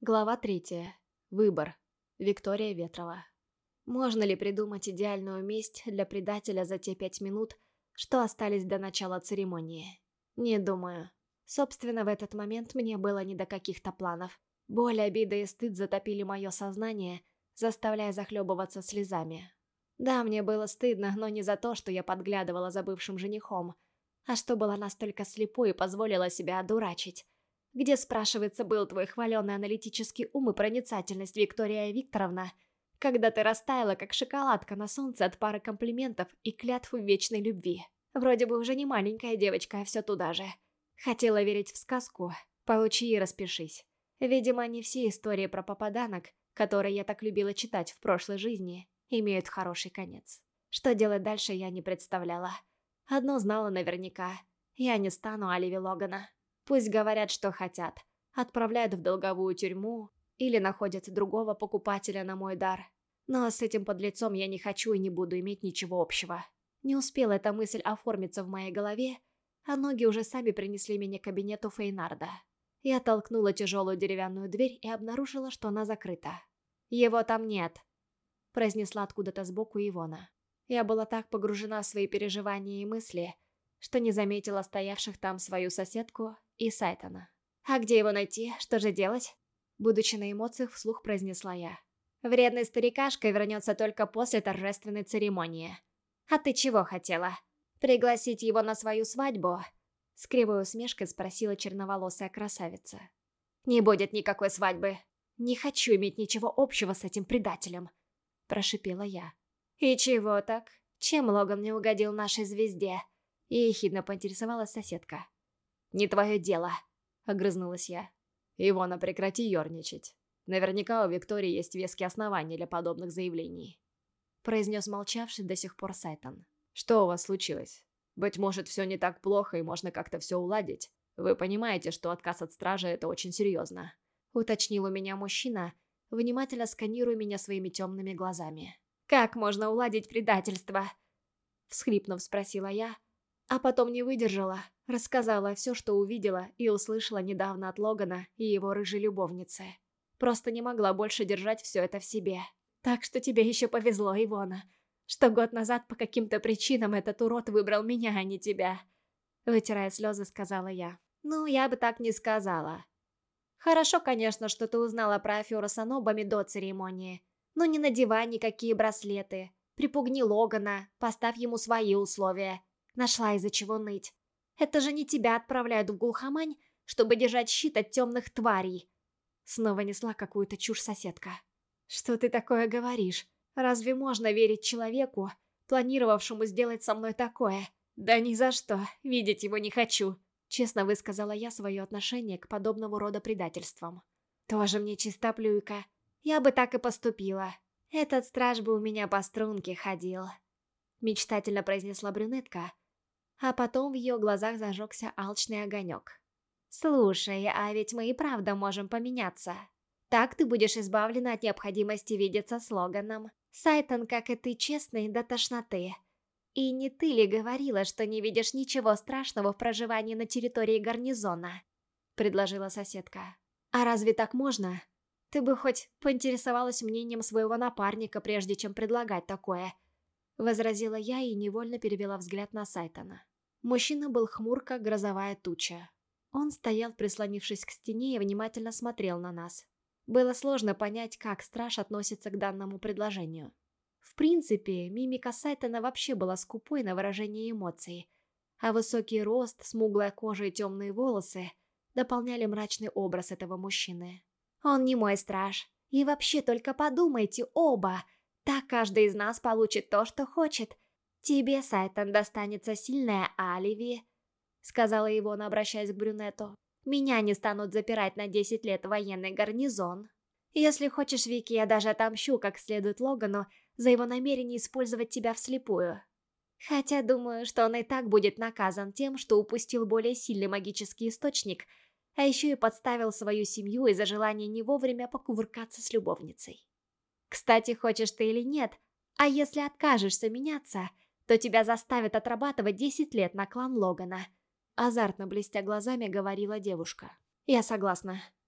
Глава 3. Выбор. Виктория Ветрова. Можно ли придумать идеальную месть для предателя за те 5 минут, что остались до начала церемонии? Не думаю. Собственно, в этот момент мне было не до каких-то планов. Боль, обида и стыд затопили мое сознание, заставляя захлебываться слезами. Да, мне было стыдно, но не за то, что я подглядывала за бывшим женихом, а что была настолько слепой и позволила себя одурачить. Где, спрашивается, был твой хваленый аналитический ум и проницательность, Виктория Викторовна, когда ты растаяла, как шоколадка на солнце от пары комплиментов и клятв вечной любви? Вроде бы уже не маленькая девочка, а все туда же. Хотела верить в сказку, получи и распишись. Видимо, не все истории про попаданок, которые я так любила читать в прошлой жизни, имеют хороший конец. Что делать дальше, я не представляла. Одно знала наверняка. Я не стану Оливи Логана. Пусть говорят, что хотят. Отправляют в долговую тюрьму или находят другого покупателя на мой дар. Но с этим подлецом я не хочу и не буду иметь ничего общего. Не успела эта мысль оформиться в моей голове, а ноги уже сами принесли меня к кабинету Фейнарда. Я толкнула тяжелую деревянную дверь и обнаружила, что она закрыта. «Его там нет», — произнесла откуда-то сбоку Ивона. Я была так погружена в свои переживания и мысли, что не заметила стоявших там свою соседку и Сайтона. «А где его найти? Что же делать?» Будучи на эмоциях, вслух произнесла я. «Вредный старикашка вернется только после торжественной церемонии. А ты чего хотела? Пригласить его на свою свадьбу?» С кривой усмешкой спросила черноволосая красавица. «Не будет никакой свадьбы. Не хочу иметь ничего общего с этим предателем», прошипела я. «И чего так? Чем Логан не угодил нашей звезде?» И ехидно поинтересовалась соседка. «Не твое дело», — огрызнулась я. «Ивона, прекрати ерничать. Наверняка у Виктории есть веские основания для подобных заявлений», — произнес молчавший до сих пор Сайтон. «Что у вас случилось? Быть может, все не так плохо и можно как-то все уладить? Вы понимаете, что отказ от стражи — это очень серьезно», — уточнил у меня мужчина, внимательно сканируя меня своими темными глазами. «Как можно уладить предательство?» — всхлипнув, спросила я, а потом не выдержала, рассказала все, что увидела и услышала недавно от Логана и его рыжей любовницы. Просто не могла больше держать все это в себе. «Так что тебе еще повезло, Ивона, что год назад по каким-то причинам этот урод выбрал меня, а не тебя», — вытирая слезы, сказала я. «Ну, я бы так не сказала. Хорошо, конечно, что ты узнала про аферу с анобами до церемонии, но не надевай никакие браслеты. Припугни Логана, поставь ему свои условия. Нашла из-за чего ныть. Это же не тебя отправляют в глухомань, чтобы держать щит от темных тварей». Снова несла какую-то чушь соседка. «Что ты такое говоришь? Разве можно верить человеку, планировавшему сделать со мной такое? Да ни за что, видеть его не хочу», честно высказала я свое отношение к подобного рода предательствам. «Тоже мне чистоплюйка. Я бы так и поступила. Этот страж бы у меня по струнке ходил», мечтательно произнесла брюнетка, а потом в ее глазах зажегся алчный огонек. «Слушай, а ведь мы и правда можем поменяться. Так ты будешь избавлена от необходимости видеться с Логаном. Сайтон, как и ты, честный до тошноты. И не ты ли говорила, что не видишь ничего страшного в проживании на территории гарнизона?» предложила соседка. «А разве так можно? Ты бы хоть поинтересовалась мнением своего напарника, прежде чем предлагать такое», возразила я и невольно перевела взгляд на Сайтона. Мужчина был хмур, как грозовая туча. Он стоял, прислонившись к стене, и внимательно смотрел на нас. Было сложно понять, как страж относится к данному предложению. В принципе, мимика Сайтона вообще была скупой на выражение эмоций, а высокий рост, смуглая кожа и темные волосы дополняли мрачный образ этого мужчины. «Он не мой страж. И вообще только подумайте оба. Так каждый из нас получит то, что хочет. Тебе, Сайтон, достанется сильная Оливи», сказала Ивона, обращаясь к брюнету. «Меня не станут запирать на 10 лет в военный гарнизон. Если хочешь, Вики, я даже отомщу как следует Логану за его намерение использовать тебя вслепую. Хотя думаю, что он и так будет наказан тем, что упустил более сильный магический источник, а еще и подставил свою семью из-за желания не вовремя покувыркаться с любовницей. Кстати, хочешь ты или нет, а если откажешься меняться, то тебя заставят отрабатывать 10 лет на клан Логана», азартно блестя глазами говорила девушка. «Я согласна»,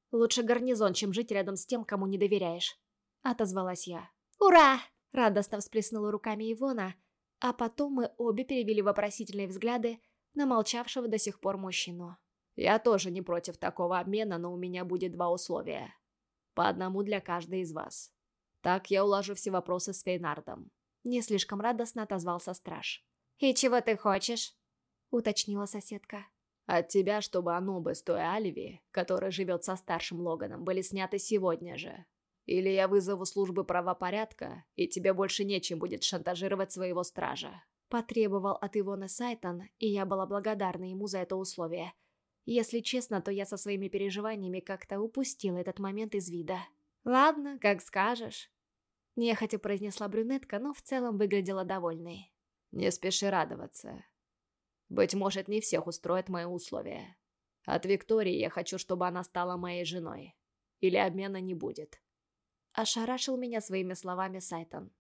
Лучше гарнизон, чем жить рядом с тем, кому не доверяешь», — отозвалась я. «Ура!» — радостно всплеснула руками Ивона, а потом мы обе перевели вопросительные взгляды на молчавшего до сих пор мужчину. «Я тоже не против такого обмена, но у меня будет два условия. По одному для каждой из вас. Так я улажу все вопросы с Фейнардом». Не слишком радостно отозвался страж. «И чего ты хочешь?» — уточнила соседка. «От тебя, чтобы Анубы с той Аливи, которая живет со старшим Логаном, были сняты сегодня же. Или я вызову службы правопорядка, и тебе больше нечем будет шантажировать своего стража». Потребовал от Ивоны Сайтон, и я была благодарна ему за это условие. Если честно, то я со своими переживаниями как-то упустила этот момент из вида. «Ладно, как скажешь», — нехотя произнесла брюнетка, но в целом выглядела довольной. «Не спеши радоваться. Быть может, не всех устроит мои условия. От Виктории я хочу, чтобы она стала моей женой. Или обмена не будет». Ошарашил меня своими словами Сайтон.